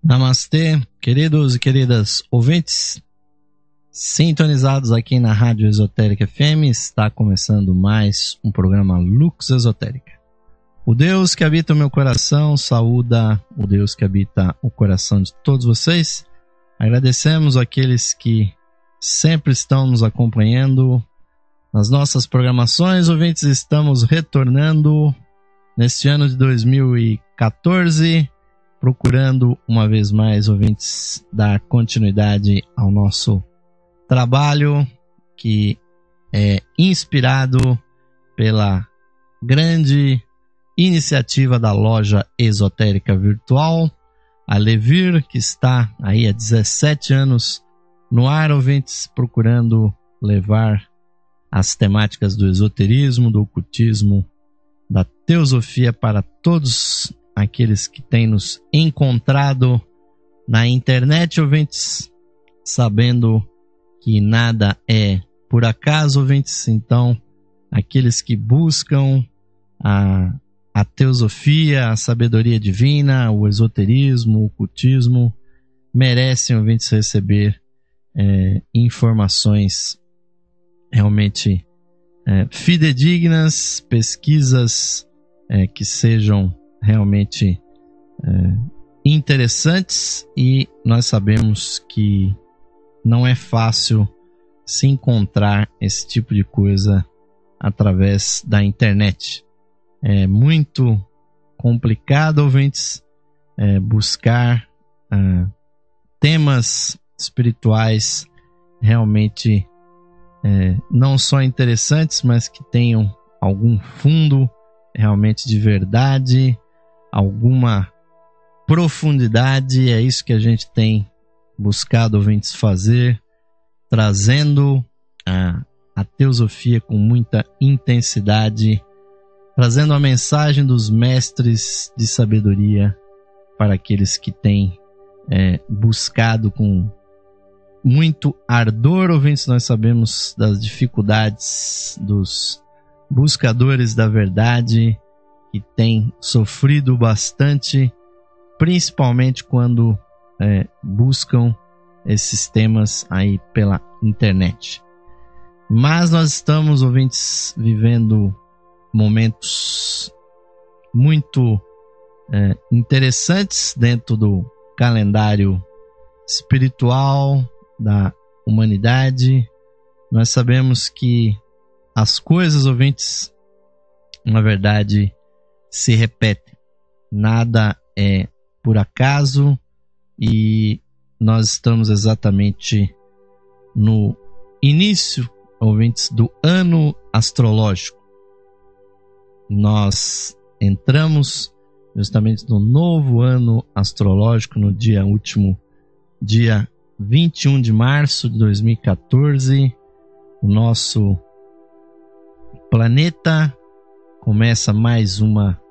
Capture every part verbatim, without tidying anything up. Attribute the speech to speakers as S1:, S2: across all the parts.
S1: Namastê, queridos e queridas ouvintes, sintonizados aqui na Rádio Esotérica F M, está começando mais um programa Lux Esotérica. O Deus que habita o meu coração saúda o Deus que habita o coração de todos vocês. Agradecemos aqueles que sempre estão nos acompanhando nas nossas programações. Ouvintes, estamos retornando neste ano de dois mil e catorze, procurando uma vez mais, ouvintes, dar continuidade ao nosso trabalho que é inspirado pela grande iniciativa da loja esotérica virtual, a Levir, que está aí há dezessete anos no ar, ouvintes, procurando levar as temáticas do esoterismo, do ocultismo, da teosofia para todos aqueles que têm nos encontrado na internet, ouvintes, sabendo que nada é por acaso, ouvintes. Então, aqueles que buscam a, a teosofia, a sabedoria divina, o esoterismo, o ocultismo, merecem, ouvintes, receber é, informações realmente é, fidedignas, pesquisas é, que sejam realmente é, interessantes, e nós sabemos que não é fácil se encontrar esse tipo de coisa através da internet. É muito complicado, ouvintes, é, buscar é, temas espirituais realmente é, não só interessantes, mas que tenham algum fundo realmente de verdade, alguma profundidade. É isso que a gente tem buscado, ouvintes, fazer, trazendo a, a teosofia com muita intensidade, trazendo a mensagem dos mestres de sabedoria para aqueles que têm é, buscado com muito ardor, ouvintes. Nós sabemos das dificuldades dos buscadores da verdade, que têm sofrido bastante, principalmente quando é, buscam esses temas aí pela internet. Mas nós estamos, ouvintes, vivendo momentos muito é, interessantes dentro do calendário espiritual da humanidade. Nós sabemos que as coisas, ouvintes, na verdade, se repetem. Nada é por acaso, e nós estamos exatamente no início, ouvintes, do ano astrológico. Nós entramos justamente no novo ano astrológico no dia último, dia vinte e um de março de dois mil e catorze. O nosso planeta começa mais uma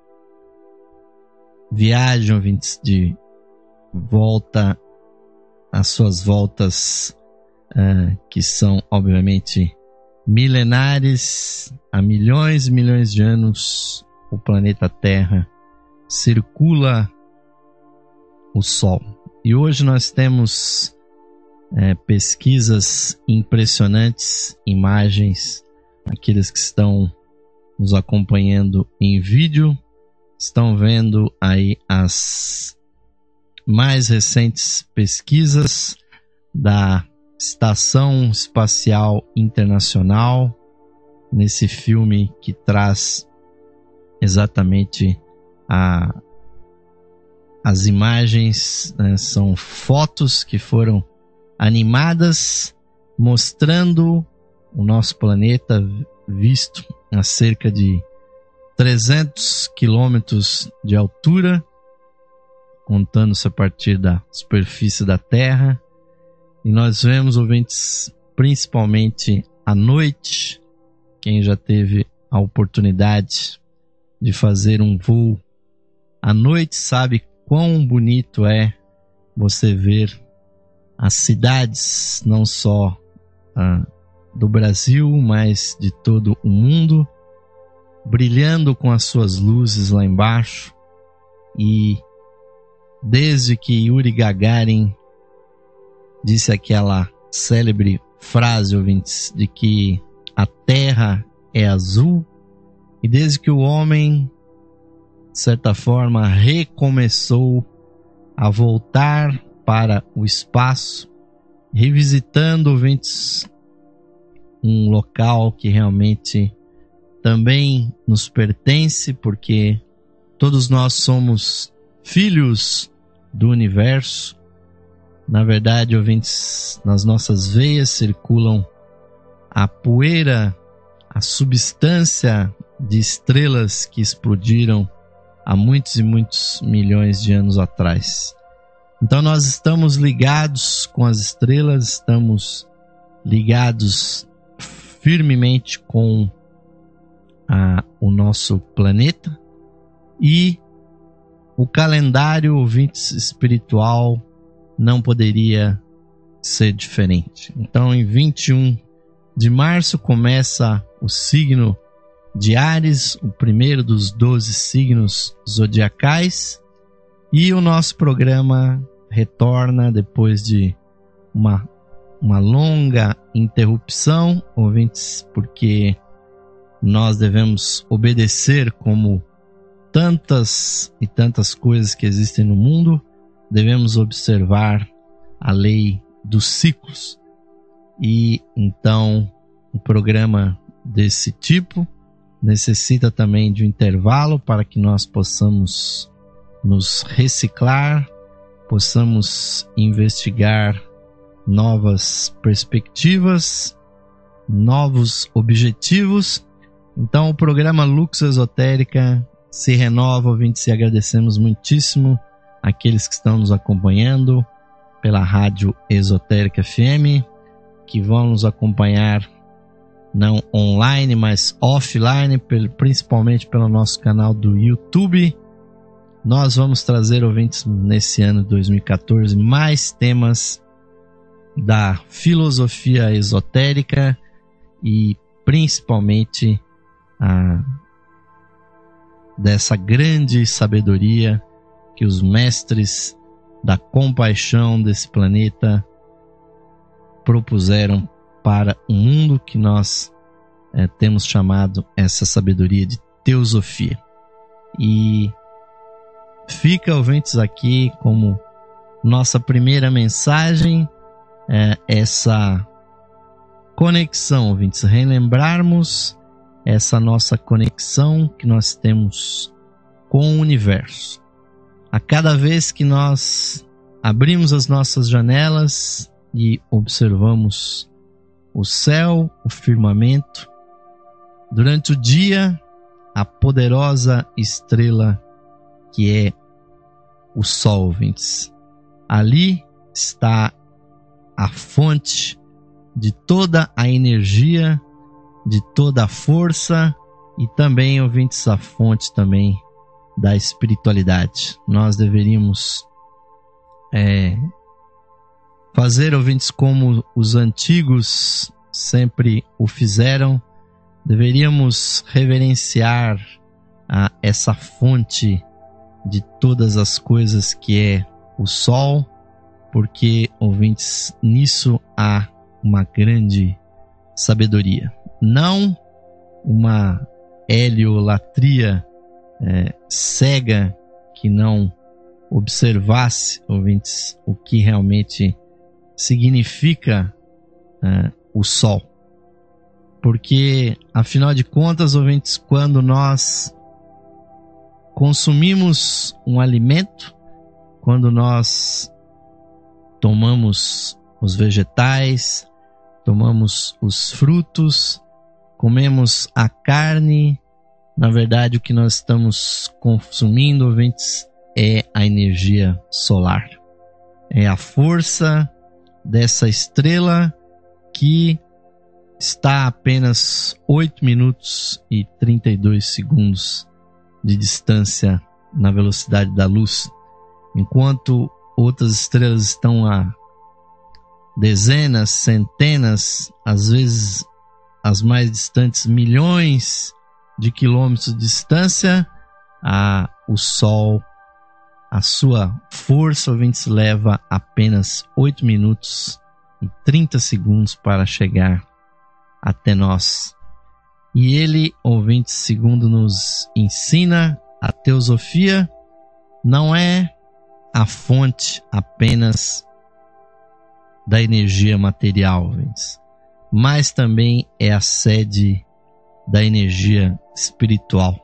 S1: viagem, ouvintes, de volta às suas voltas uh, que são obviamente milenares. Há milhões e milhões de anos o planeta Terra circula o Sol, e hoje nós temos é, pesquisas impressionantes, imagens. Aqueles que estão nos acompanhando em vídeo estão vendo aí as mais recentes pesquisas da Estação Espacial Internacional, nesse filme que traz exatamente a, as imagens, né? São fotos que foram animadas mostrando o nosso planeta visto a cerca de trezentos quilômetros de altura, contando-se a partir da superfície da Terra. E nós vemos, ouvintes, principalmente à noite. Quem já teve a oportunidade de fazer um voo à noite sabe quão bonito é você ver as cidades, não só ah, do Brasil, mas de todo o mundo, brilhando com as suas luzes lá embaixo, e desde que Yuri Gagarin disse aquela célebre frase, ouvintes, de que a Terra é azul, e desde que o homem, de certa forma, recomeçou a voltar para o espaço, revisitando, ouvintes, um local que realmente também nos pertence, porque todos nós somos filhos do universo. Na verdade, ouvintes, nas nossas veias circulam a poeira, a substância de estrelas que explodiram há muitos e muitos milhões de anos atrás. Então nós estamos ligados com as estrelas, estamos ligados firmemente com a, o nosso planeta, e o calendário, ouvintes, espiritual não poderia ser diferente. Então, em vinte e um de março começa o signo de Áries, o primeiro dos doze signos zodiacais, e o nosso programa retorna depois de uma, uma longa interrupção, ouvintes, porque nós devemos obedecer, como tantas e tantas coisas que existem no mundo, devemos observar a lei dos ciclos. E então um programa desse tipo necessita também de um intervalo para que nós possamos nos reciclar, possamos investigar novas perspectivas, novos objetivos. Então o programa Lux Esotérica se renova, ouvintes, e agradecemos muitíssimo aqueles que estão nos acompanhando pela Rádio Esotérica F M, que vão nos acompanhar não online, mas offline, principalmente pelo nosso canal do YouTube. Nós vamos trazer, ouvintes, nesse ano de dois mil e catorze, mais temas da filosofia esotérica e principalmente a, dessa grande sabedoria que os mestres da compaixão desse planeta propuseram para o mundo, que nós é, temos chamado essa sabedoria de teosofia. E fica, ouvintes, aqui como nossa primeira mensagem, é, essa conexão, ouvintes, relembrarmos essa nossa conexão que nós temos com o universo. A cada vez que nós abrimos as nossas janelas e observamos o céu, o firmamento, durante o dia, a poderosa estrela que é o Sol, ouvintes. Ali está a fonte de toda a energia, de toda a força, e também, ouvintes, a fonte também da espiritualidade. Nós deveríamos é, fazer, ouvintes, como os antigos sempre o fizeram. Deveríamos reverenciar a, essa fonte de todas as coisas que é o Sol, porque, ouvintes, nisso há uma grande sabedoria. Não uma heliolatria é, cega que não observasse, ouvintes, o que realmente significa é, o Sol. Porque, afinal de contas, ouvintes, quando nós consumimos um alimento, quando nós tomamos os vegetais, tomamos os frutos, comemos a carne, na verdade o que nós estamos consumindo, ouvintes, é a energia solar. É a força dessa estrela que está a apenas oito minutos e trinta e dois segundos de distância na velocidade da luz, enquanto outras estrelas estão a dezenas, centenas, às vezes as mais distantes, milhões de quilômetros de distância. A, o Sol a sua força, ouvintes, leva apenas oito minutos e trinta segundos para chegar até nós. E ele, ouvintes, segundo nos ensina a teosofia, não é a fonte apenas da energia material, ouvintes, mas também é a sede da energia espiritual.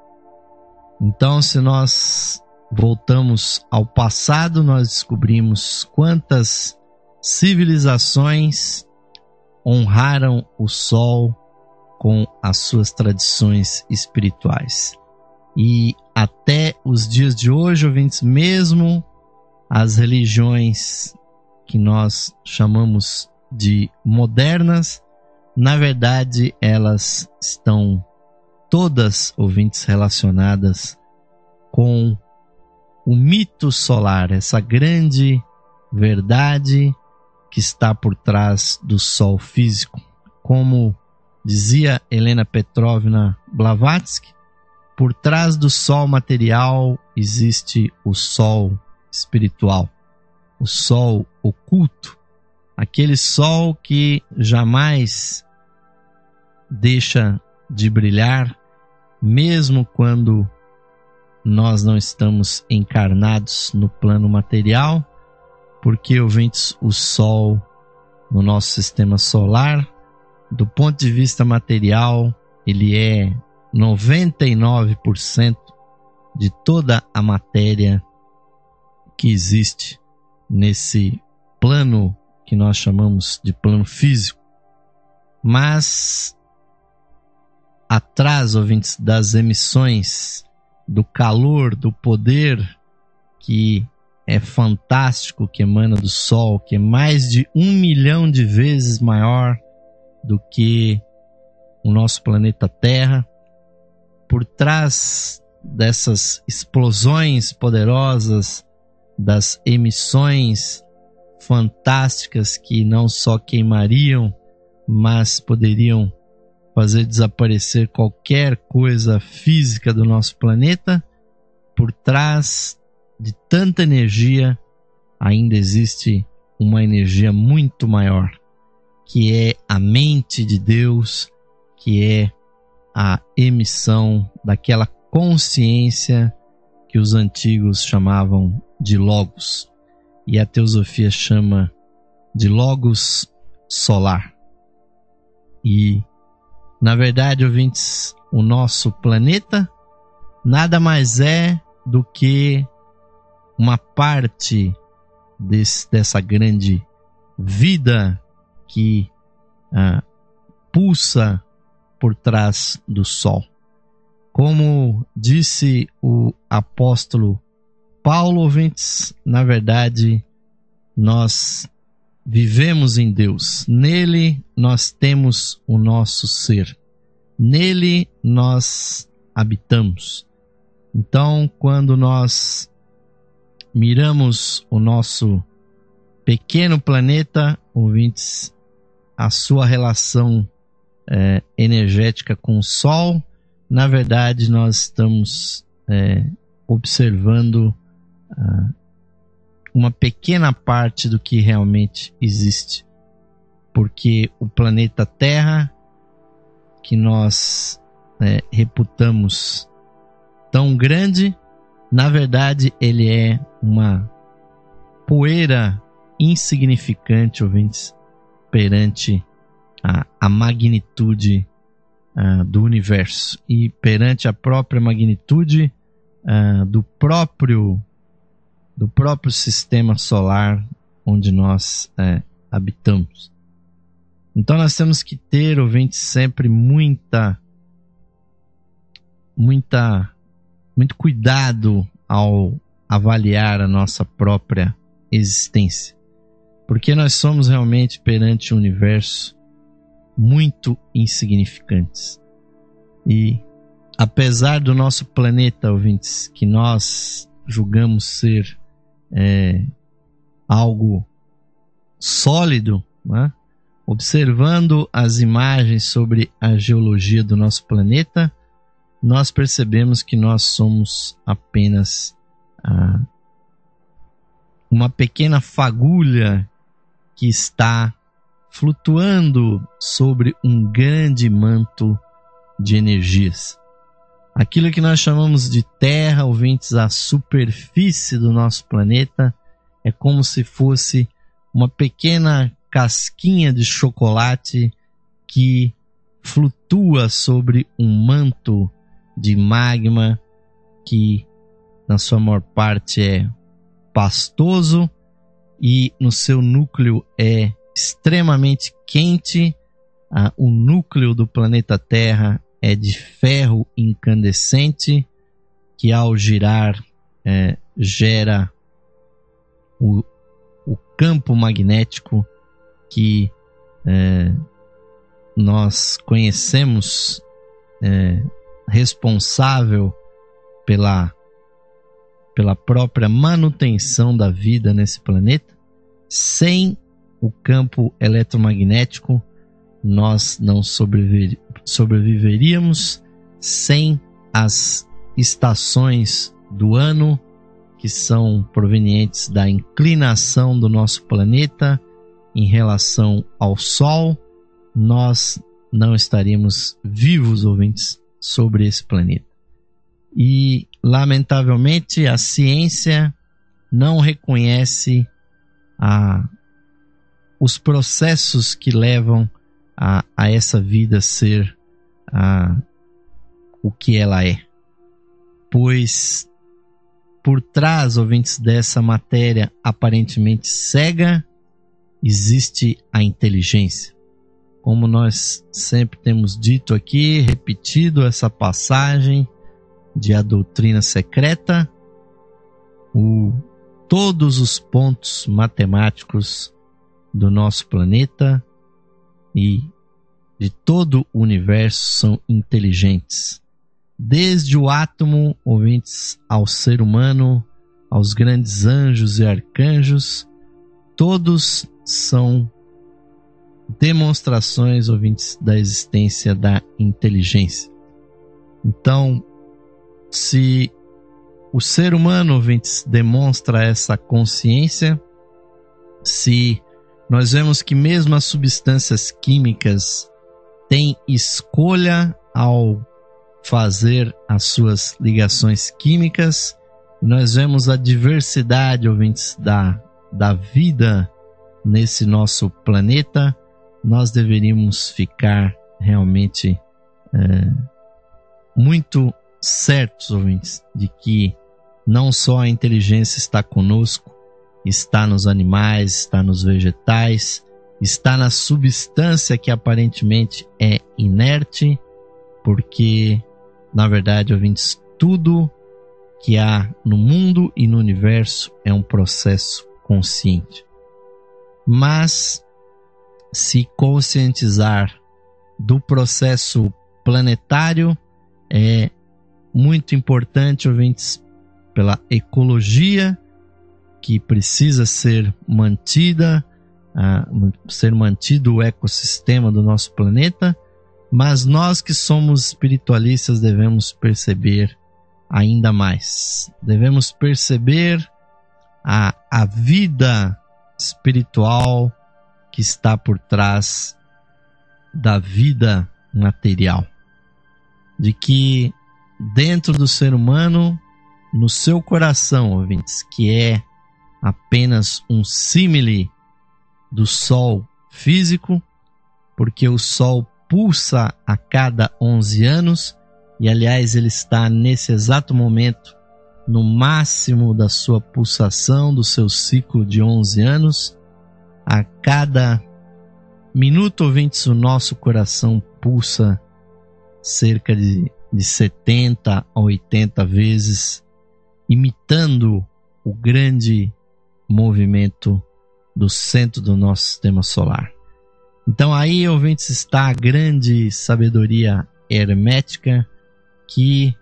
S1: Então, se nós voltamos ao passado, nós descobrimos quantas civilizações honraram o sol com as suas tradições espirituais. E até os dias de hoje, ouvintes, mesmo as religiões que nós chamamos de modernas, na verdade elas estão todas, ouvintes, relacionadas com o mito solar, essa grande verdade que está por trás do sol físico. Como dizia Helena Petrovna Blavatsky, por trás do sol material existe o sol espiritual, o sol oculto, aquele sol que jamais deixa de brilhar, mesmo quando nós não estamos encarnados no plano material, porque, ouvintes, o sol no nosso sistema solar, do ponto de vista material, ele é noventa e nove por cento de toda a matéria que existe nesse plano que nós chamamos de plano físico. Mas atrás, ouvintes, das emissões, do calor, do poder que é fantástico, que emana do Sol, que é mais de um milhão de vezes maior do que o nosso planeta Terra, por trás dessas explosões poderosas, das emissões fantásticas que não só queimariam, mas poderiam fazer desaparecer qualquer coisa física do nosso planeta, por trás de tanta energia ainda existe uma energia muito maior, que é a mente de Deus, que é a emissão daquela consciência que os antigos chamavam de Logos, e a teosofia chama de Logos solar. E, na verdade, ouvintes, o nosso planeta nada mais é do que uma parte desse, dessa grande vida que ah, pulsa por trás do Sol. Como disse o apóstolo Paulo, ouvintes, na verdade, nós vivemos em Deus. Nele nós temos o nosso ser. Nele nós habitamos. Então, quando nós miramos o nosso pequeno planeta, ouvintes, a sua relação é, energética com o Sol, na verdade nós estamos é, observando ah, uma pequena parte do que realmente existe, porque o planeta Terra, que nós é, reputamos tão grande, na verdade ele é uma poeira insignificante, ouvintes, perante a, a magnitude uh, do universo e perante a própria magnitude uh, do próprio do próprio sistema solar onde nós uh, habitamos. Então nós temos que ter, ouvintes, sempre muita muita muito cuidado ao avaliar a nossa própria existência, porque nós somos realmente perante o universo muito insignificantes. E apesar do nosso planeta, ouvintes, que nós julgamos ser é, algo sólido, né? Observando as imagens sobre a geologia do nosso planeta, nós percebemos que nós somos apenas ah, uma pequena fagulha que está flutuando sobre um grande manto de energias. Aquilo que nós chamamos de Terra, ouvintes, a superfície do nosso planeta, é como se fosse uma pequena casquinha de chocolate que flutua sobre um manto de magma que, na sua maior parte, é pastoso e no seu núcleo é extremamente quente. Ah, o núcleo do planeta Terra é de ferro incandescente, que ao girar é, gera o, o campo magnético que é, nós conhecemos, é, responsável pela, pela própria manutenção da vida nesse planeta. Sem o campo eletromagnético, nós não sobreviver, sobreviveríamos. Sem as estações do ano, que são provenientes da inclinação do nosso planeta em relação ao Sol, nós não estaríamos vivos, ouvintes, sobre esse planeta. E, lamentavelmente, a ciência não reconhece a, os processos que levam a, a essa vida ser a, o que ela é. Pois, por trás, ouvintes, dessa matéria aparentemente cega, existe a inteligência. Como nós sempre temos dito aqui, repetido essa passagem de A Doutrina Secreta, o, todos os pontos matemáticos do nosso planeta e de todo o universo são inteligentes. Desde o átomo, ouvintes, ao ser humano, aos grandes anjos e arcanjos, todos são demonstrações, ouvintes, da existência da inteligência. Então, se o ser humano, ouvintes, demonstra essa consciência, se nós vemos que mesmo as substâncias químicas têm escolha ao fazer as suas ligações químicas, nós vemos a diversidade, ouvintes, da, da vida nesse nosso planeta, nós deveríamos ficar realmente é, muito certos, ouvintes, de que não só a inteligência está conosco, está nos animais, está nos vegetais, está na substância que aparentemente é inerte, porque, na verdade, ouvintes, tudo que há no mundo e no universo é um processo consciente. Mas, se conscientizar do processo planetário é muito importante, ouvintes, pela ecologia que precisa ser mantida, uh, ser mantido o ecossistema do nosso planeta, mas nós que somos espiritualistas devemos perceber ainda mais. Devemos perceber a, a vida espiritual que está por trás da vida material. De que dentro do ser humano, no seu coração, ouvintes, que é apenas um símile do Sol físico, porque o Sol pulsa a cada onze anos, e aliás ele está nesse exato momento no máximo da sua pulsação, do seu ciclo de onze anos. A cada minuto, ouvintes, o nosso coração pulsa cerca de, de setenta a oitenta vezes, imitando o grande movimento do centro do nosso sistema solar. Então aí, ouvintes, está a grande sabedoria hermética que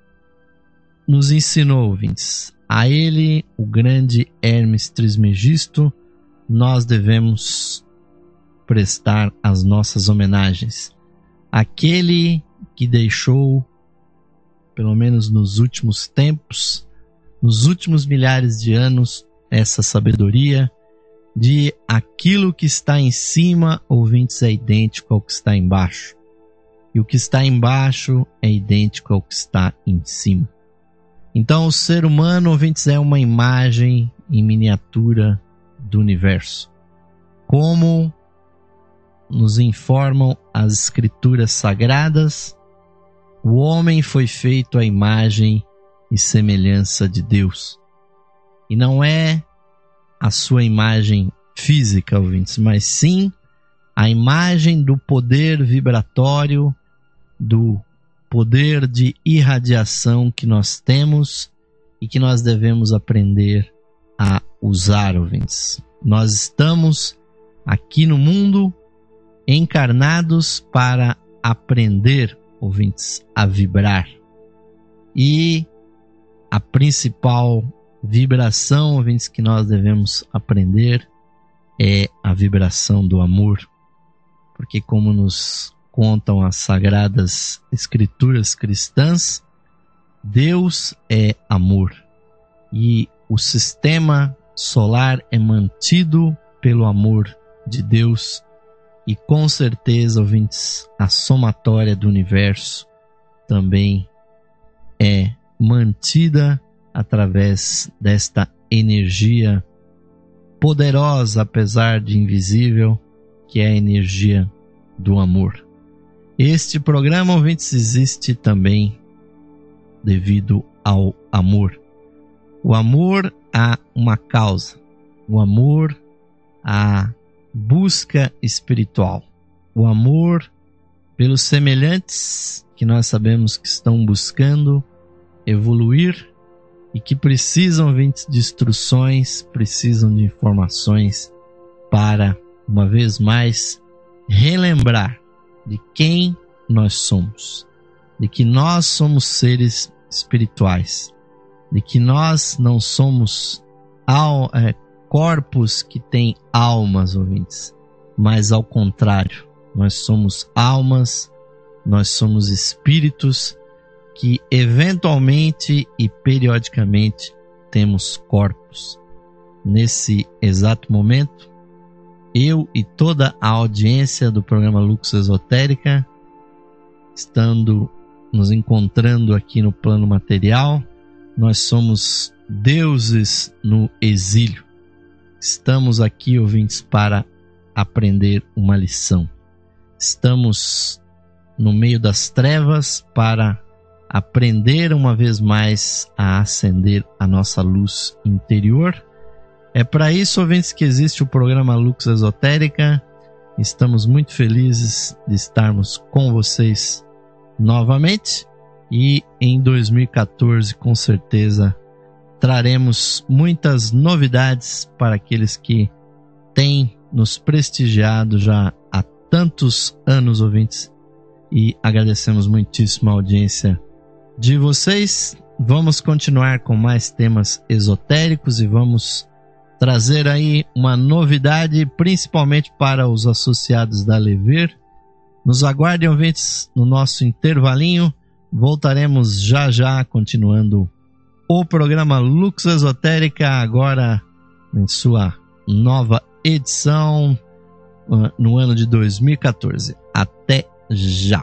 S1: nos ensinou, ouvintes. A ele, o grande Hermes Trismegisto, nós devemos prestar as nossas homenagens. Aquele que deixou, pelo menos nos últimos tempos, nos últimos milhares de anos, essa sabedoria de aquilo que está em cima, ouvintes, é idêntico ao que está embaixo. E o que está embaixo é idêntico ao que está em cima. Então, o ser humano, ouvintes, é uma imagem em miniatura do universo. Como nos informam as escrituras sagradas, o homem foi feito à imagem e semelhança de Deus. E não é a sua imagem física, ouvintes, mas sim a imagem do poder vibratório, do poder de irradiação que nós temos e que nós devemos aprender a usar, ouvintes. Nós estamos aqui no mundo encarnados para aprender, ouvintes, a vibrar. E a principal vibração, ouvintes, que nós devemos aprender é a vibração do amor. Porque, como nos contam as sagradas escrituras cristãs, Deus é amor. E o sistema solar é mantido pelo amor de Deus. E com certeza, ouvintes, a somatória do universo também é mantida através desta energia poderosa, apesar de invisível, que é a energia do amor. Este programa, ouvintes, existe também devido ao amor. O amor a uma causa, o amor a busca espiritual, o amor pelos semelhantes que nós sabemos que estão buscando evoluir e que precisam de instruções, precisam de informações para, uma vez mais, relembrar de quem nós somos, de que nós somos seres espirituais, de que nós não somos al, é, corpos que têm almas, ouvintes, mas ao contrário, nós somos almas, nós somos espíritos que eventualmente e periodicamente temos corpos. Nesse exato momento, eu e toda a audiência do programa Lux Esotérica, estando nos encontrando aqui no plano material, nós somos deuses no exílio. Estamos aqui, ouvintes, para aprender uma lição. Estamos no meio das trevas para aprender uma vez mais a acender a nossa luz interior. É para isso, ouvintes, que existe o programa Lux Esotérica. Estamos muito felizes de estarmos com vocês novamente e em dois mil e quatorze, com certeza, traremos muitas novidades para aqueles que têm nos prestigiado já há tantos anos, ouvintes, e agradecemos muitíssimo a audiência de vocês. Vamos continuar com mais temas esotéricos e vamos trazer aí uma novidade, principalmente para os associados da Lever. Nos aguardem, ouvintes, no nosso intervalinho. Voltaremos já já, continuando o programa Lux Esotérica, agora em sua nova edição no ano de dois mil e quatorze. Até já!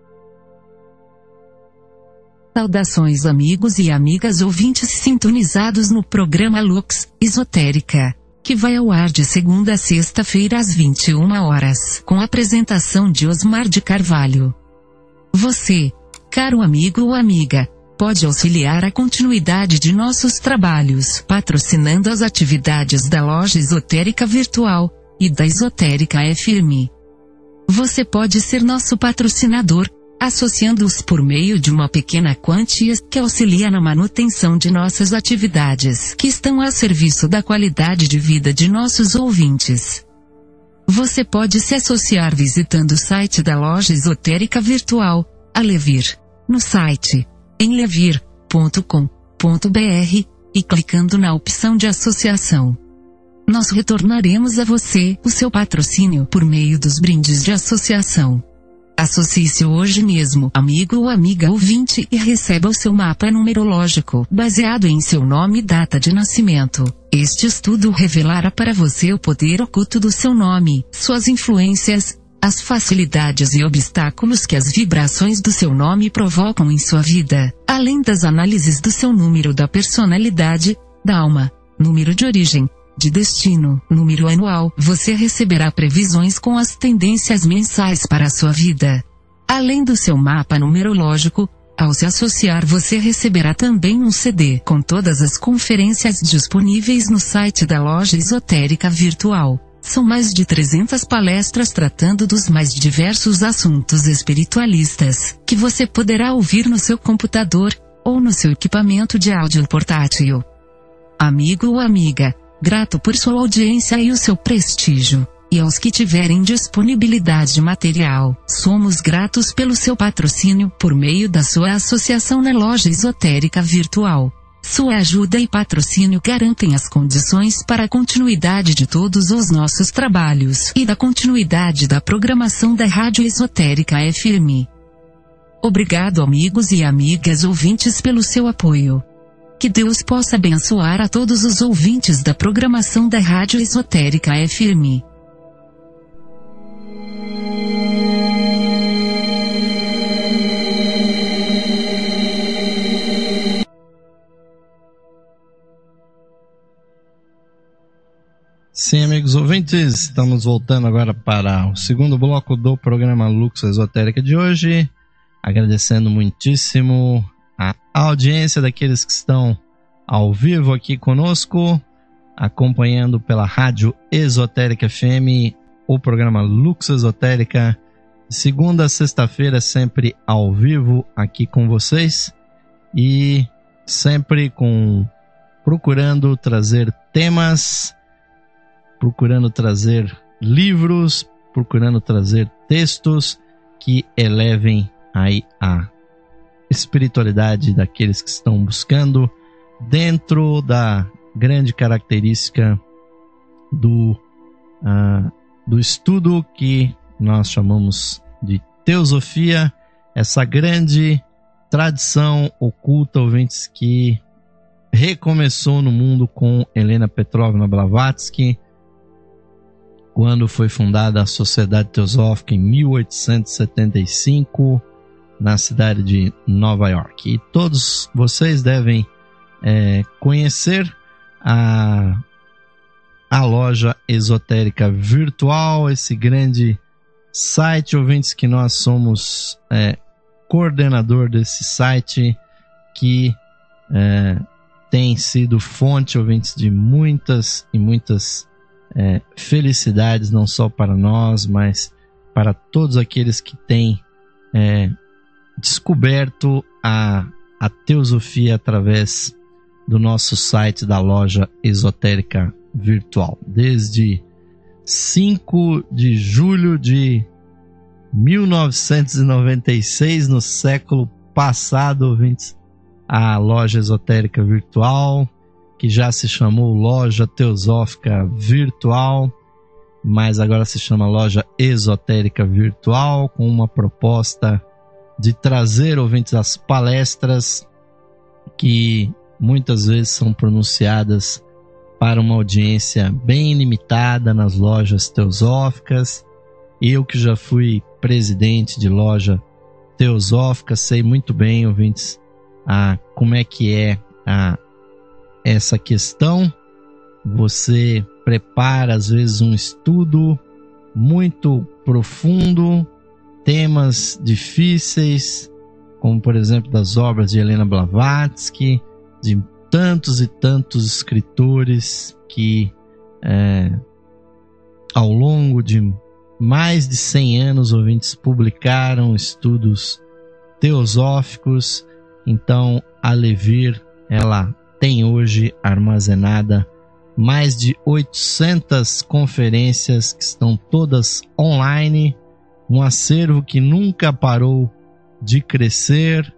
S2: Saudações, amigos e amigas ouvintes sintonizados no programa Lux Esotérica, que vai ao ar de segunda a sexta-feira às vinte e uma horas, com a apresentação de Osmar de Carvalho. Você, caro amigo ou amiga, pode auxiliar a continuidade de nossos trabalhos, patrocinando as atividades da Loja Esotérica Virtual e da Esotérica F M. Você pode ser nosso patrocinador, associando-os por meio de uma pequena quantia que auxilia na manutenção de nossas atividades, que estão a serviço da qualidade de vida de nossos ouvintes. Você pode se associar visitando o site da Loja Esotérica Virtual, a Levir, no site em levir ponto com ponto br e clicando na opção de associação. Nós retornaremos a você o seu patrocínio por meio dos brindes de associação. Associe-se hoje mesmo, amigo ou amiga ouvinte, e receba o seu mapa numerológico, baseado em seu nome e data de nascimento. Este estudo revelará para você o poder oculto do seu nome, suas influências, as facilidades e obstáculos que as vibrações do seu nome provocam em sua vida, além das análises do seu número da personalidade, da alma, número de origem, de destino, número anual. Você receberá previsões com as tendências mensais para a sua vida. Além do seu mapa numerológico, ao se associar você receberá também um C D com todas as conferências disponíveis no site da Loja Esotérica Virtual. São mais de trezentas palestras tratando dos mais diversos assuntos espiritualistas, que você poderá ouvir no seu computador, ou no seu equipamento de áudio portátil. Amigo ou amiga, grato por sua audiência e o seu prestígio. E aos que tiverem disponibilidade material, somos gratos pelo seu patrocínio por meio da sua associação na Loja Esotérica Virtual. Sua ajuda e patrocínio garantem as condições para a continuidade de todos os nossos trabalhos e da continuidade da programação da Rádio Esotérica F M. Obrigado, amigos e amigas ouvintes, pelo seu apoio. Que Deus possa abençoar a todos os ouvintes da programação da Rádio Esotérica F M.
S1: Sim, amigos ouvintes, estamos voltando agora para o segundo bloco do programa Lux Esotérica de hoje, agradecendo muitíssimo a audiência daqueles que estão ao vivo aqui conosco, acompanhando pela Rádio Esotérica F M o programa Lux Esotérica, de segunda a sexta-feira, sempre ao vivo aqui com vocês, e sempre com procurando trazer temas, procurando trazer livros, procurando trazer textos que elevem aí a espiritualidade daqueles que estão buscando dentro da grande característica do, uh, do estudo que nós chamamos de teosofia, essa grande tradição oculta, ouvintes, que recomeçou no mundo com Helena Petrovna Blavatsky, quando foi fundada a Sociedade Teosófica em mil oitocentos e setenta e cinco, na cidade de Nova York. E todos vocês devem é, conhecer a, a Loja Esotérica Virtual, esse grande site, ouvintes, que nós somos é, coordenador desse site, que é, tem sido fonte, ouvintes, de muitas e muitas É, felicidades, não só para nós, mas para todos aqueles que têm é, descoberto a, a teosofia através do nosso site da Loja Esotérica Virtual. Desde cinco de julho de mil novecentos e noventa e seis, no século passado, ouvintes, a Loja Esotérica Virtual, que já se chamou Loja Teosófica Virtual, mas agora se chama Loja Esotérica Virtual, com uma proposta de trazer, ouvintes, as palestras que muitas vezes são pronunciadas para uma audiência bem limitada nas lojas teosóficas. Eu, que já fui presidente de loja teosófica, sei muito bem, ouvintes, a, como é que é a essa questão. Você prepara às vezes um estudo muito profundo, temas difíceis, como por exemplo das obras de Helena Blavatsky, de tantos e tantos escritores que é, ao longo de mais de cem anos, ouvintes, publicaram estudos teosóficos. Então a Levir, ela tem hoje armazenada mais de oitocentas conferências que estão todas online, um acervo que nunca parou de crescer,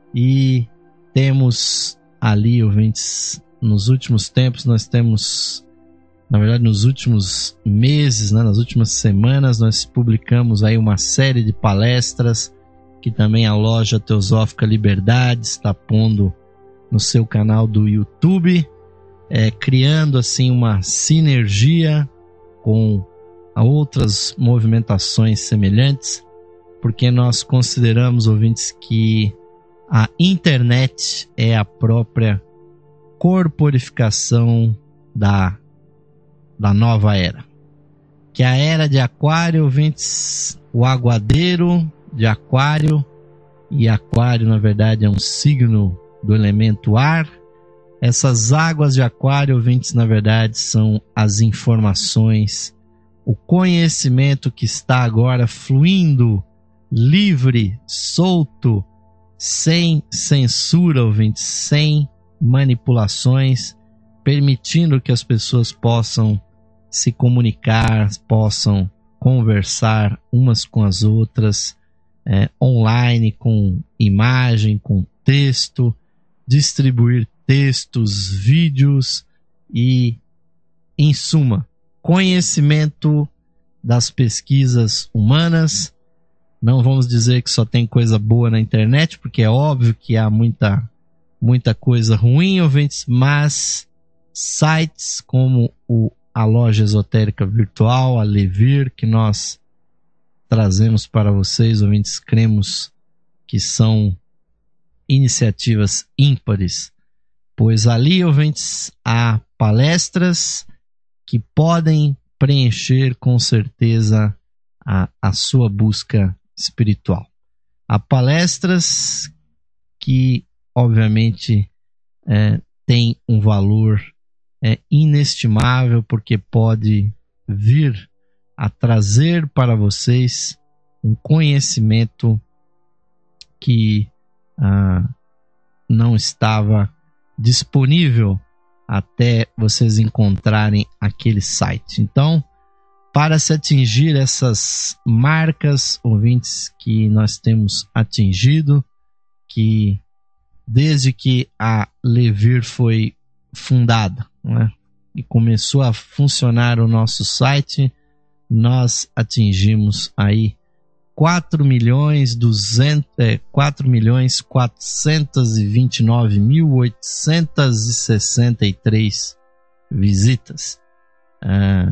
S1: e temos ali, ouvintes, nos últimos tempos nós temos na verdade nos últimos meses, né, nas últimas semanas, nós publicamos aí uma série de palestras que também a loja Teosófica Liberdade está pondo no seu canal do YouTube, é, criando assim uma sinergia com outras movimentações semelhantes, porque nós consideramos, ouvintes, que a internet é a própria corporificação da, da nova era. Que a era de Aquário, ouvintes, o aguadeiro de Aquário, e Aquário na verdade é um signo do elemento ar. Essas águas de Aquário, ouvintes, na verdade são as informações, o conhecimento que está agora fluindo, livre, solto, sem censura, ouvintes, sem manipulações, permitindo que as pessoas possam se comunicar, possam conversar umas com as outras, é, online, com imagem, com texto, distribuir textos, vídeos e, em suma, conhecimento das pesquisas humanas. Não vamos dizer que só tem coisa boa na internet, porque é óbvio que há muita, muita coisa ruim, ouvintes, mas sites como o, a loja esotérica virtual, a Levir, que nós trazemos para vocês, ouvintes, cremos que são iniciativas ímpares, pois ali, ouvintes, há palestras que podem preencher com certeza a, a sua busca espiritual. Há palestras que, obviamente, é, têm um valor é, inestimável, porque pode vir a trazer para vocês um conhecimento que ah, não estava disponível até vocês encontrarem aquele site. Então, para se atingir essas marcas, ouvintes, que nós temos atingido, que desde que a Levir foi fundada, né, e começou a funcionar o nosso site, nós atingimos aí quatro milhões quatrocentos e vinte e nove mil oitocentos e sessenta e três visitas. Ah,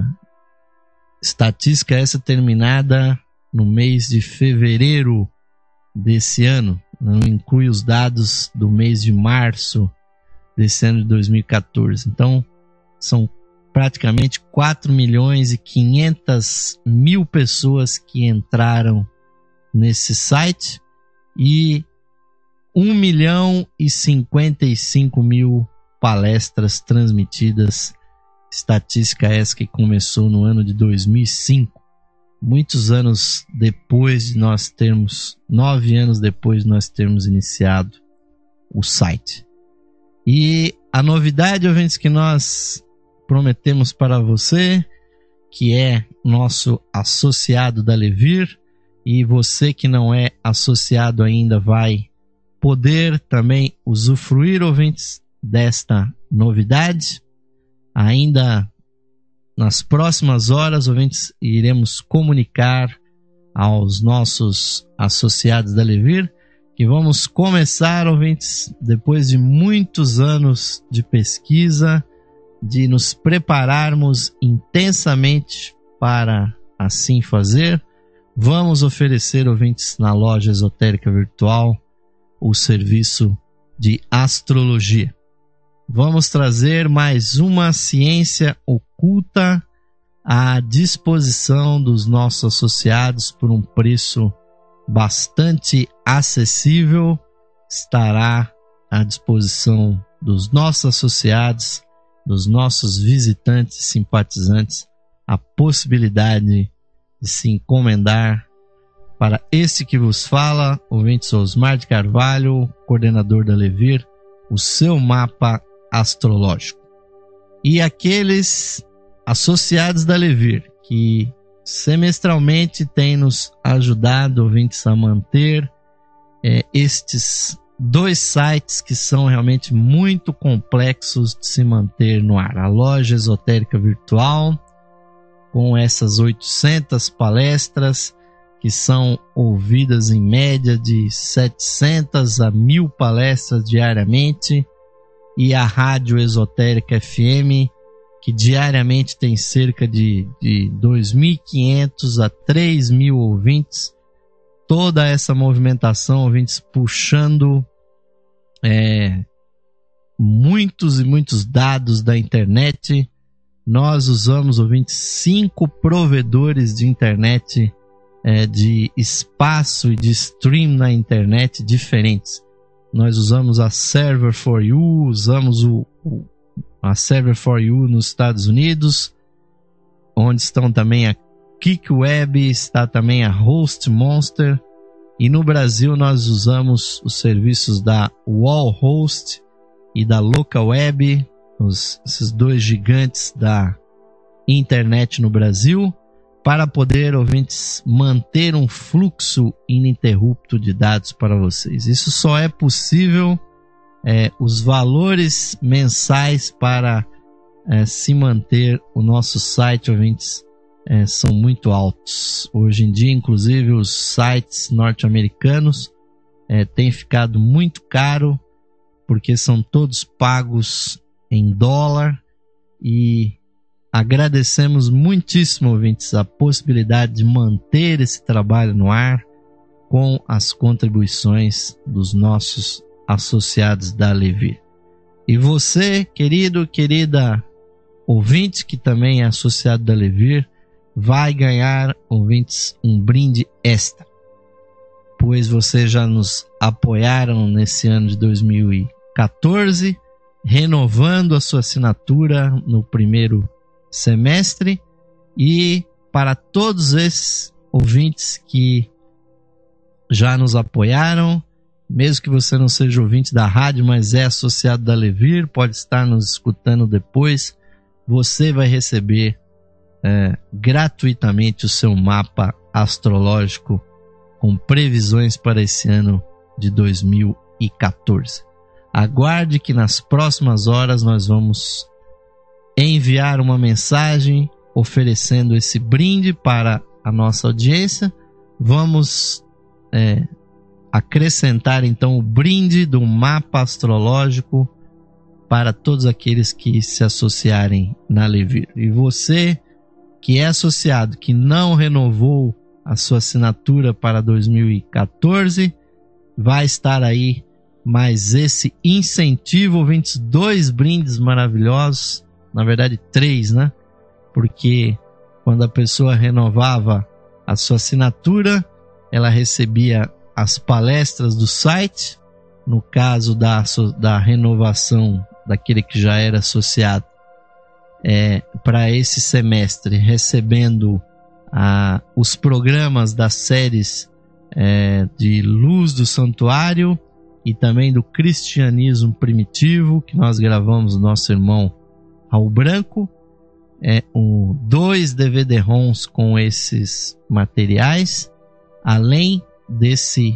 S1: estatística essa terminada no mês de fevereiro desse ano, não inclui os dados do mês de março desse ano de dois mil e quatorze. Então, são praticamente quatro milhões e quinhentas mil pessoas que entraram nesse site e um milhão e cinquenta e cinco mil palestras transmitidas. Estatística essa que começou no ano de dois mil e cinco, muitos anos depois de nós termos, nove anos depois de nós termos iniciado o site. E a novidade, ouvintes, que nós prometemos para você, que é nosso associado da Levir, e você que não é associado ainda vai poder também usufruir, ouvintes, desta novidade. Ainda nas próximas horas, ouvintes, iremos comunicar aos nossos associados da Levir que vamos começar, ouvintes, depois de muitos anos de pesquisa, de nos prepararmos intensamente para assim fazer, vamos oferecer, ouvintes, na loja esotérica virtual, o serviço de astrologia. Vamos trazer mais uma ciência oculta à disposição dos nossos associados por um preço bastante acessível. Estará à disposição dos nossos associados, dos nossos visitantes e simpatizantes, a possibilidade de se encomendar para este que vos fala, ouvinte Osmar de Carvalho, coordenador da Levir, o seu mapa astrológico. E aqueles associados da Levir que semestralmente têm nos ajudado, ouvintes, a manter é, estes dois sites que são realmente muito complexos de se manter no ar. A Loja Esotérica Virtual, com essas oitocentas palestras que são ouvidas em média de setecentas a mil palestras diariamente, e a Rádio Esotérica F M, que diariamente tem cerca de, de dois mil e quinhentos a três mil ouvintes. Toda essa movimentação, ouvintes, puxando é, muitos e muitos dados da internet. Nós usamos, ouvintes, cinco provedores de internet, é, de espaço e de stream na internet diferentes. Nós usamos a Server for You, usamos o, o, a Server for You nos Estados Unidos, onde estão também a KickWeb, está também a Host Monster, e no Brasil nós usamos os serviços da Wallhost e da LocalWeb, os, esses dois gigantes da internet no Brasil, para poder, ouvintes, manter um fluxo ininterrupto de dados para vocês. Isso só é possível, é, os valores mensais para é, se manter o nosso site, ouvintes, é, são muito altos. Hoje em dia, inclusive, os sites norte-americanos é, têm ficado muito caro, porque são todos pagos em dólar, e agradecemos muitíssimo, ouvintes, a possibilidade de manter esse trabalho no ar com as contribuições dos nossos associados da Levir. E você, querido, querida ouvinte, que também é associado da Levir, vai ganhar, ouvintes, um brinde extra, pois vocês já nos apoiaram nesse ano de dois mil e quatorze, renovando a sua assinatura no primeiro semestre. E para todos esses ouvintes que já nos apoiaram, mesmo que você não seja ouvinte da rádio, mas é associado da Levir, pode estar nos escutando depois, você vai receber é, gratuitamente o seu mapa astrológico com previsões para esse ano de dois mil e quatorze. Aguarde que nas próximas horas nós vamos enviar uma mensagem oferecendo esse brinde para a nossa audiência. Vamos é, acrescentar então o brinde do mapa astrológico para todos aqueles que se associarem na Levir. E você que é associado, que não renovou a sua assinatura para dois mil e quatorze, vai estar aí mais esse incentivo, ouvintes, dois brindes maravilhosos, na verdade três, né? Porque quando a pessoa renovava a sua assinatura, ela recebia as palestras do site, no caso da, da renovação daquele que já era associado, é, para esse semestre, recebendo a, os programas das séries é, de Luz do Santuário e também do Cristianismo Primitivo, que nós gravamos do nosso irmão Raul Branco, é, um, dois D V D-ROMs com esses materiais. Além desse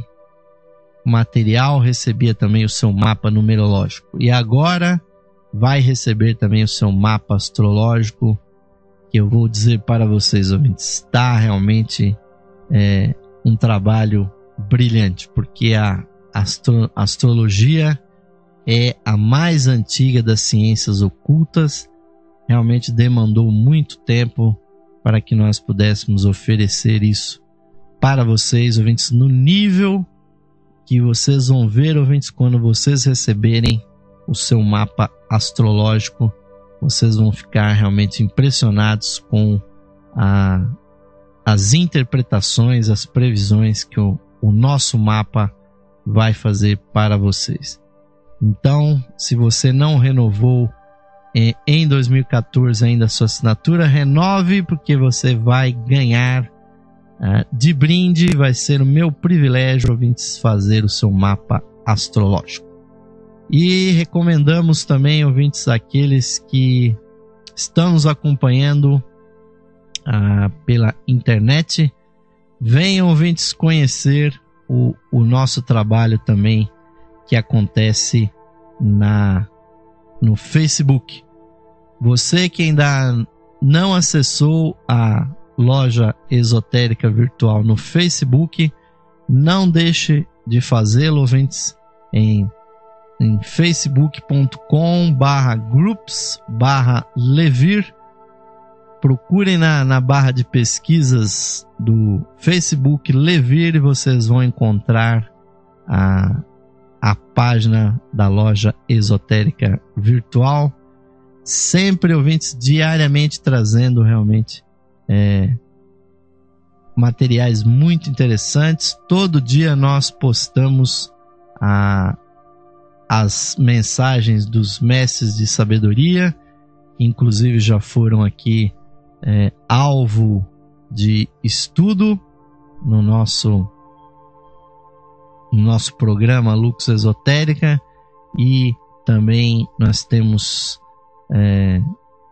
S1: material, recebia também o seu mapa numerológico. E agora vai receber também o seu mapa astrológico, que eu vou dizer para vocês, ouvintes, está realmente é, um trabalho brilhante, porque a astro- astrologia é a mais antiga das ciências ocultas. Realmente demandou muito tempo para que nós pudéssemos oferecer isso para vocês, ouvintes, no nível que vocês vão ver, ouvintes, quando vocês receberem o seu mapa astrológico. Vocês vão ficar realmente impressionados com a, as interpretações, as previsões que o, o nosso mapa vai fazer para vocês. Então, se você não renovou eh, em dois mil e quatorze ainda a sua assinatura, renove, porque você vai ganhar uh, de brinde. Vai ser o meu privilégio, ouvintes, fazer o seu mapa astrológico. E recomendamos também, ouvintes, aqueles que estão nos acompanhando uh, pela internet, venham, ouvintes, conhecer o, o nosso trabalho também que acontece na, no Facebook. Você que ainda não acessou a loja esotérica virtual no Facebook, não deixe de fazê-lo, ouvintes, em, em facebook ponto com barra groups barra levir. Procurem na, na barra de pesquisas do Facebook Levir e vocês vão encontrar a, a página da loja esotérica virtual. Sempre, ouvintes, diariamente trazendo realmente é, materiais muito interessantes. Todo dia nós postamos a, as mensagens dos mestres de sabedoria, que inclusive já foram aqui é, alvo de estudo no nosso, no nosso programa Lux Esotérica. E também nós temos É,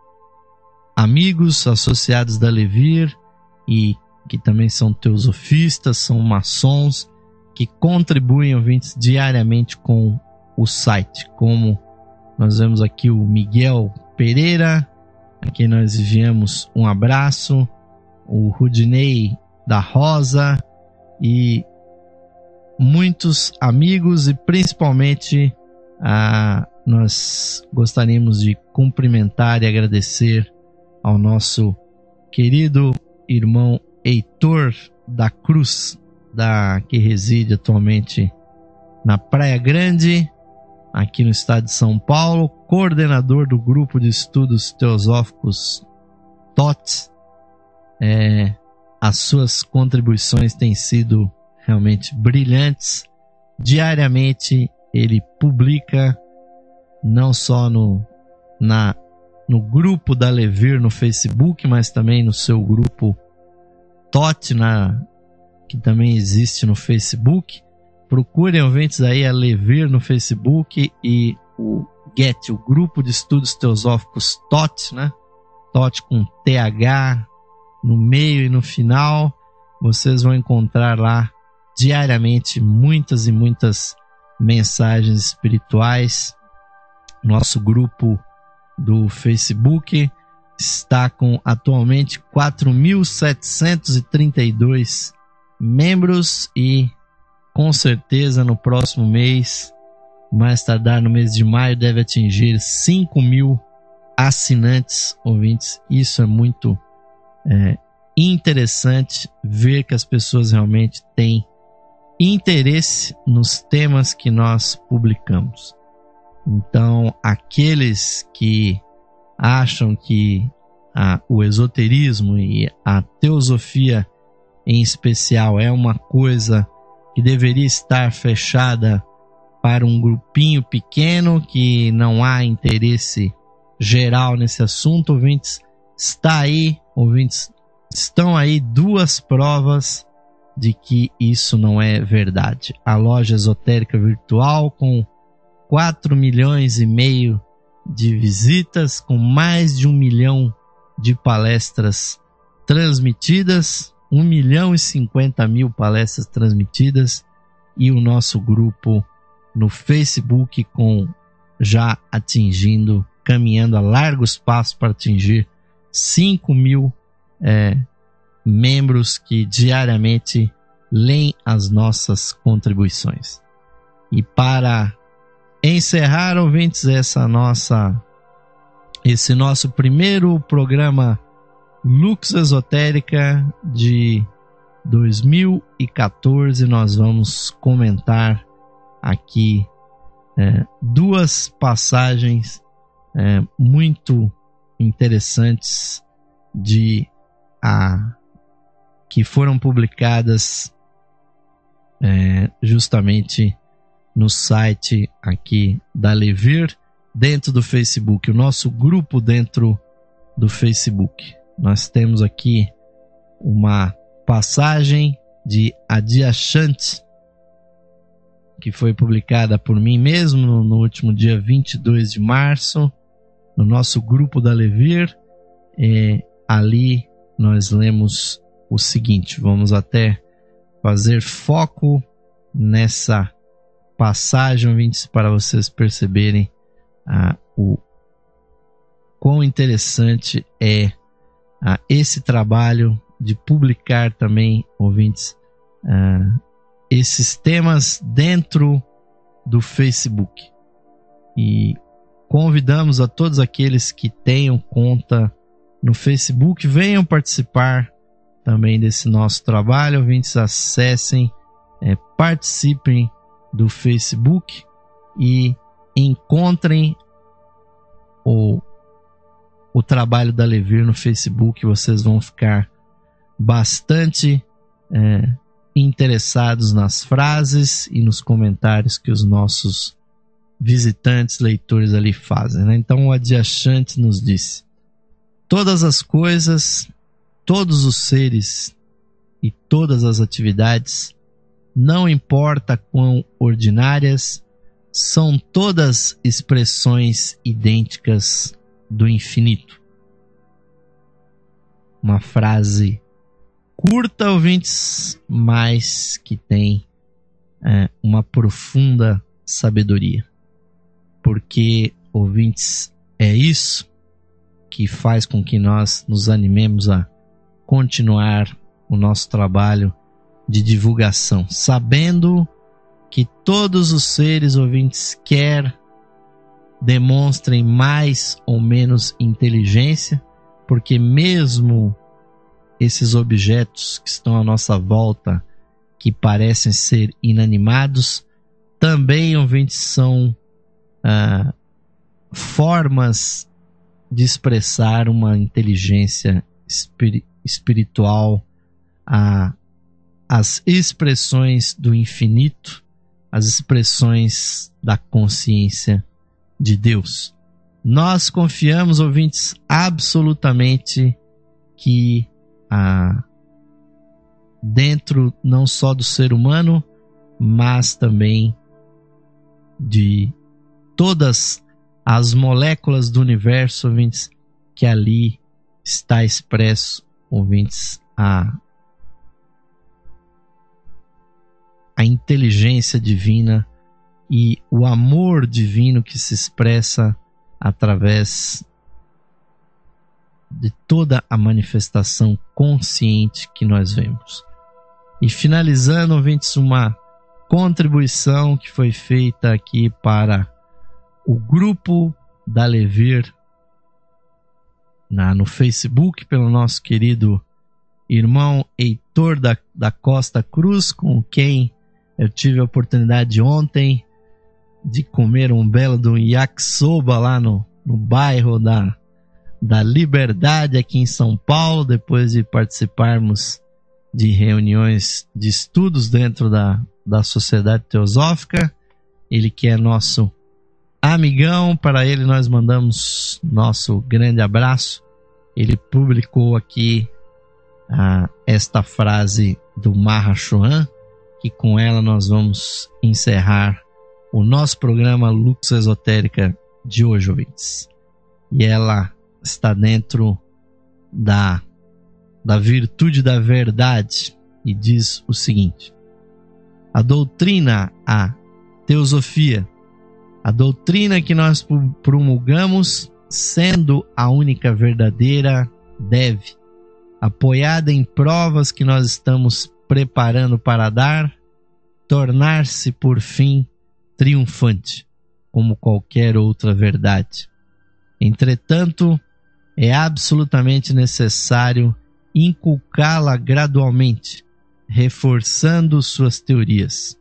S1: amigos associados da Levir e que também são teosofistas, são maçons, que contribuem, ouvintes, diariamente com o site, como nós vemos aqui o Miguel Pereira, a quem nós enviamos um abraço, o Rudinei da Rosa e muitos amigos, e principalmente a nós gostaríamos de cumprimentar e agradecer ao nosso querido irmão Heitor da Cruz, da, que reside atualmente na Praia Grande, aqui no estado de São Paulo, coordenador do grupo de estudos teosóficos T O T. É, as suas contribuições têm sido realmente brilhantes. Diariamente ele publica não só no, na, no grupo da Levir no Facebook, mas também no seu grupo T O T, na, que também existe no Facebook. Procurem, ouvintes, aí a Levir no Facebook e o Get, o grupo de estudos teosóficos T O T, né? T O T com T H no meio e no final. Vocês vão encontrar lá diariamente muitas e muitas mensagens espirituais. Nosso grupo do Facebook está com atualmente quatro mil setecentos e trinta e dois membros e com certeza no próximo mês, mais tardar no mês de maio, deve atingir cinco mil assinantes, ouvintes. Isso é muito é, interessante ver que as pessoas realmente têm interesse nos temas que nós publicamos. Então, aqueles que acham que a, o esoterismo e a teosofia em especial é uma coisa que deveria estar fechada para um grupinho pequeno, que não há interesse geral nesse assunto, ouvintes, está aí, ouvintes, estão aí duas provas de que isso não é verdade. A loja esotérica virtual, com quatro milhões e meio de visitas, com mais de um milhão de palestras transmitidas, um milhão e cinquenta mil palestras transmitidas, e o nosso grupo no Facebook com já atingindo, caminhando a largos passos para atingir cinco mil é, membros que diariamente leem as nossas contribuições. E para encerrar, ouvintes, essa nossa, esse nosso primeiro programa Lux Esotérica de dois mil e quatorze, nós vamos comentar aqui é, duas passagens é, muito interessantes de a que foram publicadas é, justamente no site aqui da Levir, dentro do Facebook, o nosso grupo dentro do Facebook. Nós temos aqui uma passagem de Adyashanti, que foi publicada por mim mesmo no, no último dia vinte e dois de março, no nosso grupo da Levir. É, ali nós lemos o seguinte, vamos até fazer foco nessa passagem, ouvintes, para vocês perceberem ah, o quão interessante é ah, esse trabalho de publicar também, ouvintes, ah, esses temas dentro do Facebook. E convidamos a todos aqueles que tenham conta no Facebook, venham participar também desse nosso trabalho, ouvintes, acessem, é, participem do Facebook e encontrem o, o trabalho da Levir no Facebook. Vocês vão ficar bastante é, interessados nas frases e nos comentários que os nossos visitantes, leitores ali fazem, né? Então o Adyashanti nos disse: todas as coisas, todos os seres e todas as atividades, não importa quão ordinárias, são todas expressões idênticas do infinito. Uma frase curta, ouvintes, mas que tem é, uma profunda sabedoria. Porque, ouvintes, é isso que faz com que nós nos animemos a continuar o nosso trabalho de divulgação, sabendo que todos os seres, ouvintes, quer demonstrem mais ou menos inteligência, porque mesmo esses objetos que estão à nossa volta, que parecem ser inanimados, também, ouvintes, são ah, formas de expressar uma inteligência espir- espiritual, a as expressões do infinito, as expressões da consciência de Deus. Nós confiamos, ouvintes, absolutamente que ah, dentro não só do ser humano, mas também de todas as moléculas do universo, ouvintes, que ali está expresso, ouvintes, a a inteligência divina e o amor divino que se expressa através de toda a manifestação consciente que nós vemos. E finalizando, ouvintes, uma contribuição que foi feita aqui para o grupo da Levir na, no Facebook, pelo nosso querido irmão Heitor da, da Costa Cruz, com quem eu tive a oportunidade ontem de comer um belo de um yakisoba lá no, no bairro da, da Liberdade, aqui em São Paulo, depois de participarmos de reuniões de estudos dentro da, da Sociedade Teosófica. Ele que é nosso amigão, para ele nós mandamos nosso grande abraço. Ele publicou aqui ah, esta frase do Mahashohan, que com ela nós vamos encerrar o nosso programa Lux Esotérica de hoje, ouvintes. E ela está dentro da, da virtude da verdade e diz o seguinte: a doutrina, a teosofia, a doutrina que nós promulgamos, sendo a única verdadeira, deve, apoiada em provas que nós estamos preparando para dar, tornar-se por fim triunfante, como qualquer outra verdade. Entretanto, é absolutamente necessário inculcá-la gradualmente, reforçando suas teorias,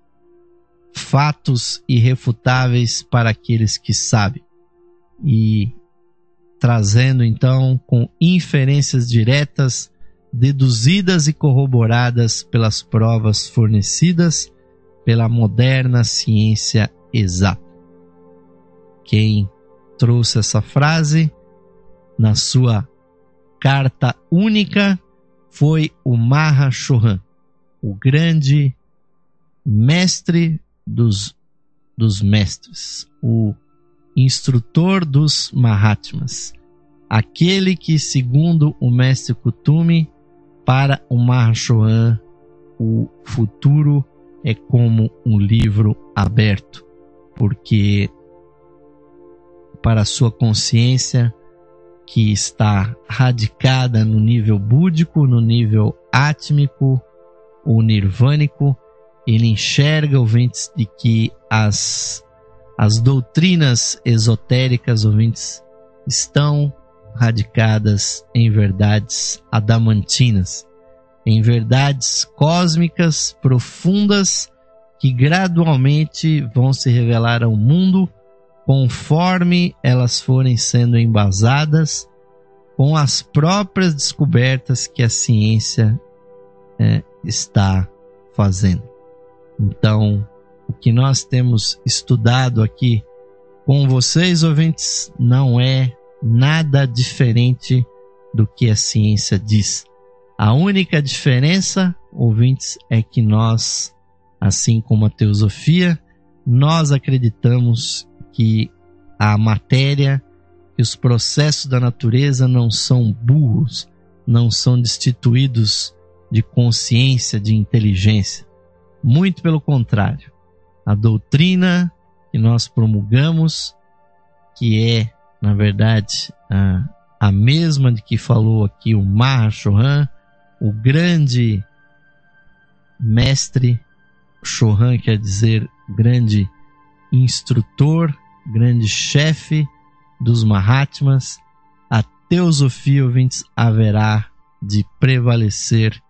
S1: fatos irrefutáveis para aqueles que sabem, e trazendo então com inferências diretas, deduzidas e corroboradas pelas provas fornecidas pela moderna ciência exata. Quem trouxe essa frase na sua carta única foi o Mahashohan, o grande mestre dos, dos mestres, o instrutor dos Mahatmas, aquele que, segundo o mestre Kuthumi, para o Mahashohan, o futuro é como um livro aberto, porque para a sua consciência, que está radicada no nível búdico, no nível átmico ou nirvânico, ele enxerga, ouvintes, de que as, as doutrinas esotéricas, ouvintes, estão radicadas em verdades adamantinas, em verdades cósmicas profundas que gradualmente vão se revelar ao mundo conforme elas forem sendo embasadas com as próprias descobertas que a ciência é, está fazendo. Então, o que nós temos estudado aqui com vocês, ouvintes, não é nada diferente do que a ciência diz. A única diferença, ouvintes, é que nós, assim como a teosofia, nós acreditamos que a matéria e os processos da natureza não são burros, não são destituídos de consciência, de inteligência. Muito pelo contrário. A doutrina que nós promulgamos, que é, na verdade, a, a mesma de que falou aqui o Mahashohan, o grande mestre. Chohan quer dizer grande instrutor, grande chefe dos Mahatmas. A teosofia, ouvintes, haverá de prevalecer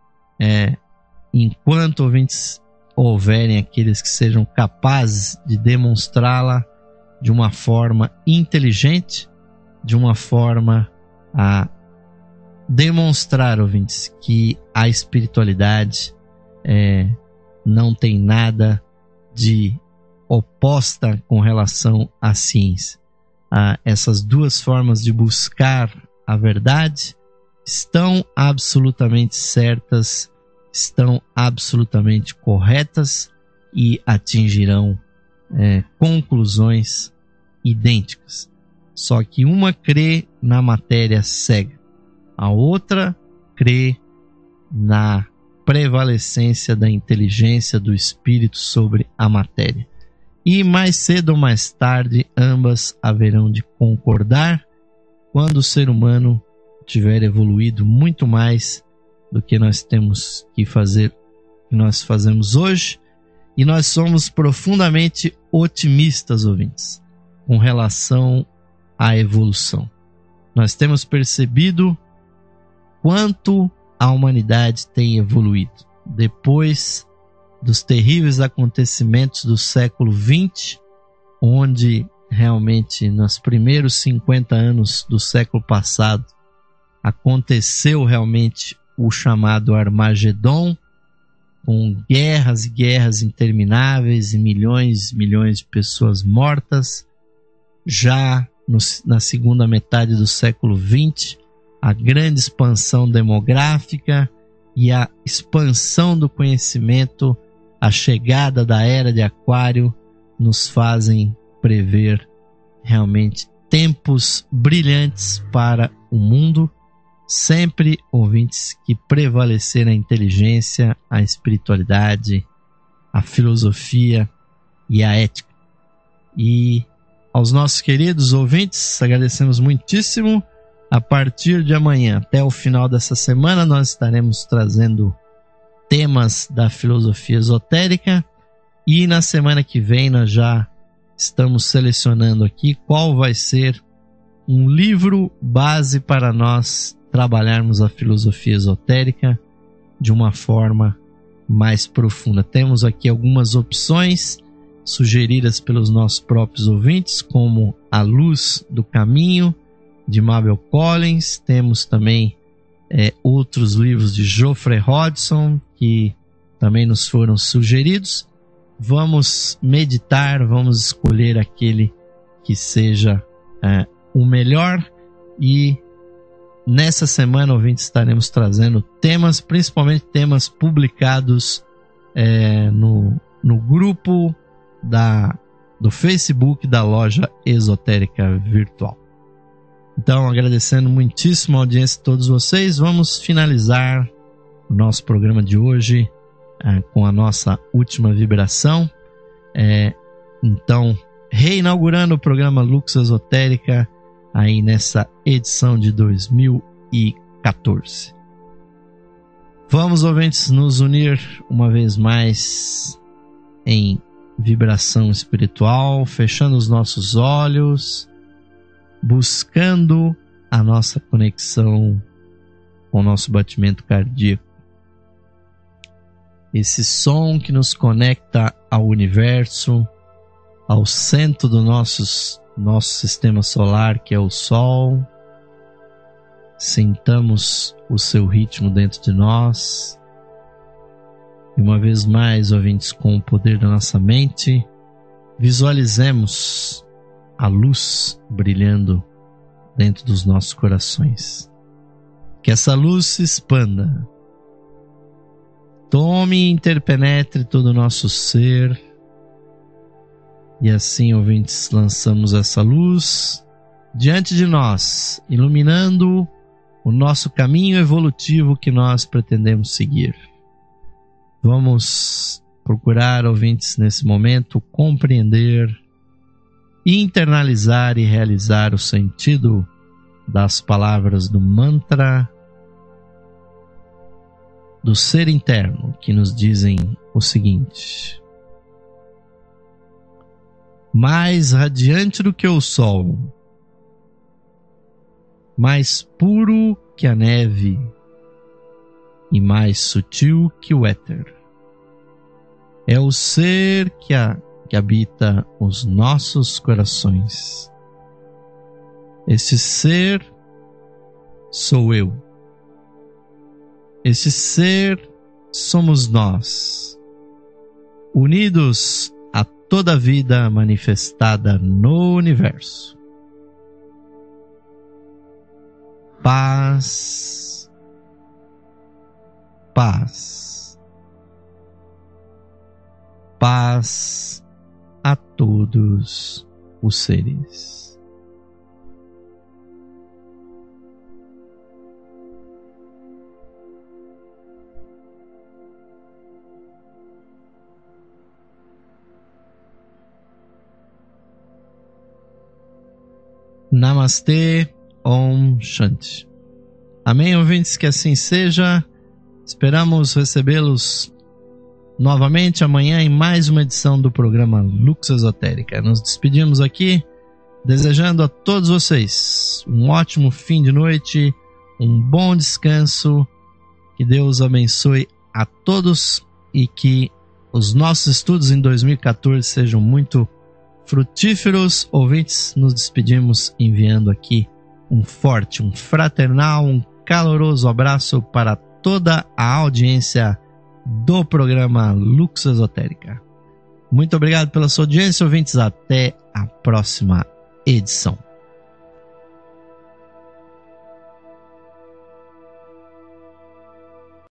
S1: é, enquanto, ouvintes, houverem aqueles que sejam capazes de demonstrá-la de uma forma inteligente, de uma forma a demonstrar, ouvintes, que a espiritualidade é, não tem nada de oposta com relação à ciência. Ah, essas duas formas de buscar a verdade estão absolutamente certas, estão absolutamente corretas e atingirão é, conclusões idênticas. Só que uma crê na matéria cega, a outra crê na prevalecência da inteligência do espírito sobre a matéria. E mais cedo ou mais tarde, ambas haverão de concordar quando o ser humano tiver evoluído muito mais do que nós temos que fazer, que nós fazemos hoje. E nós somos profundamente otimistas, ouvintes, com relação à evolução. Nós temos percebido quanto a humanidade tem evoluído. Depois dos terríveis acontecimentos do século vinte, onde realmente nos primeiros cinquenta anos do século passado aconteceu realmente o chamado Armagedon, com guerras e guerras intermináveis e milhões e milhões de pessoas mortas. Já no, na segunda metade do século vinte, a grande expansão demográfica e a expansão do conhecimento, a chegada da era de Aquário, nos fazem prever realmente tempos brilhantes para o mundo, sempre, ouvintes, que prevalecer a inteligência, a espiritualidade, a filosofia e a ética. E aos nossos queridos ouvintes, agradecemos muitíssimo. A partir de amanhã, até o final dessa semana, nós estaremos trazendo temas da filosofia esotérica, e na semana que vem nós já estamos selecionando aqui qual vai ser um livro base para nós trabalharmos a filosofia esotérica de uma forma mais profunda. Temos aqui algumas opções sugeridas pelos nossos próprios ouvintes, como A Luz do Caminho, de Mabel Collins. Temos também é, outros livros de Geoffrey Hodgson, que também nos foram sugeridos. Vamos meditar, vamos escolher aquele que seja é, o melhor, e nessa semana, ouvintes, estaremos trazendo temas, principalmente temas publicados é, no, no grupo da, do Facebook da Loja Esotérica Virtual. Então, agradecendo muitíssimo a audiência de todos vocês, vamos finalizar o nosso programa de hoje é, com a nossa última vibração. É, então, reinaugurando o programa Lux Esotérica aí nessa edição de dois mil e quatorze. Vamos, ouvintes, nos unir uma vez mais em vibração espiritual, fechando os nossos olhos, buscando a nossa conexão com o nosso batimento cardíaco. Esse som que nos conecta ao universo, ao centro do nosso, nosso sistema solar, que é o Sol. Sintamos o seu ritmo dentro de nós. E uma vez mais, ouvintes, com o poder da nossa mente, visualizemos a luz brilhando dentro dos nossos corações. Que essa luz se expanda, tome e interpenetre todo o nosso ser. E assim, ouvintes, lançamos essa luz diante de nós, iluminando o nosso caminho evolutivo que nós pretendemos seguir. Vamos procurar, ouvintes, nesse momento, compreender, internalizar e realizar o sentido das palavras do mantra do ser interno, que nos dizem o seguinte: mais radiante do que o sol, mais puro que a neve e mais sutil que o éter, é o ser que, a, que habita os nossos corações. Esse ser sou eu. Esse ser somos nós, unidos a toda a vida manifestada no universo. Paz, paz, paz a todos os seres. Namastê, Om Shanti. Amém, ouvintes, que assim seja. Esperamos recebê-los novamente amanhã em mais uma edição do programa Lux Esotérica. Nos despedimos aqui, desejando a todos vocês um ótimo fim de noite, um bom descanso, que Deus abençoe a todos e que os nossos estudos em dois mil e quatorze sejam muito frutíferos. Ouvintes, nos despedimos enviando aqui um forte, um fraternal, um caloroso abraço para toda a audiência do programa Lux Esotérica. Muito obrigado pela sua audiência, ouvintes. Até a próxima edição.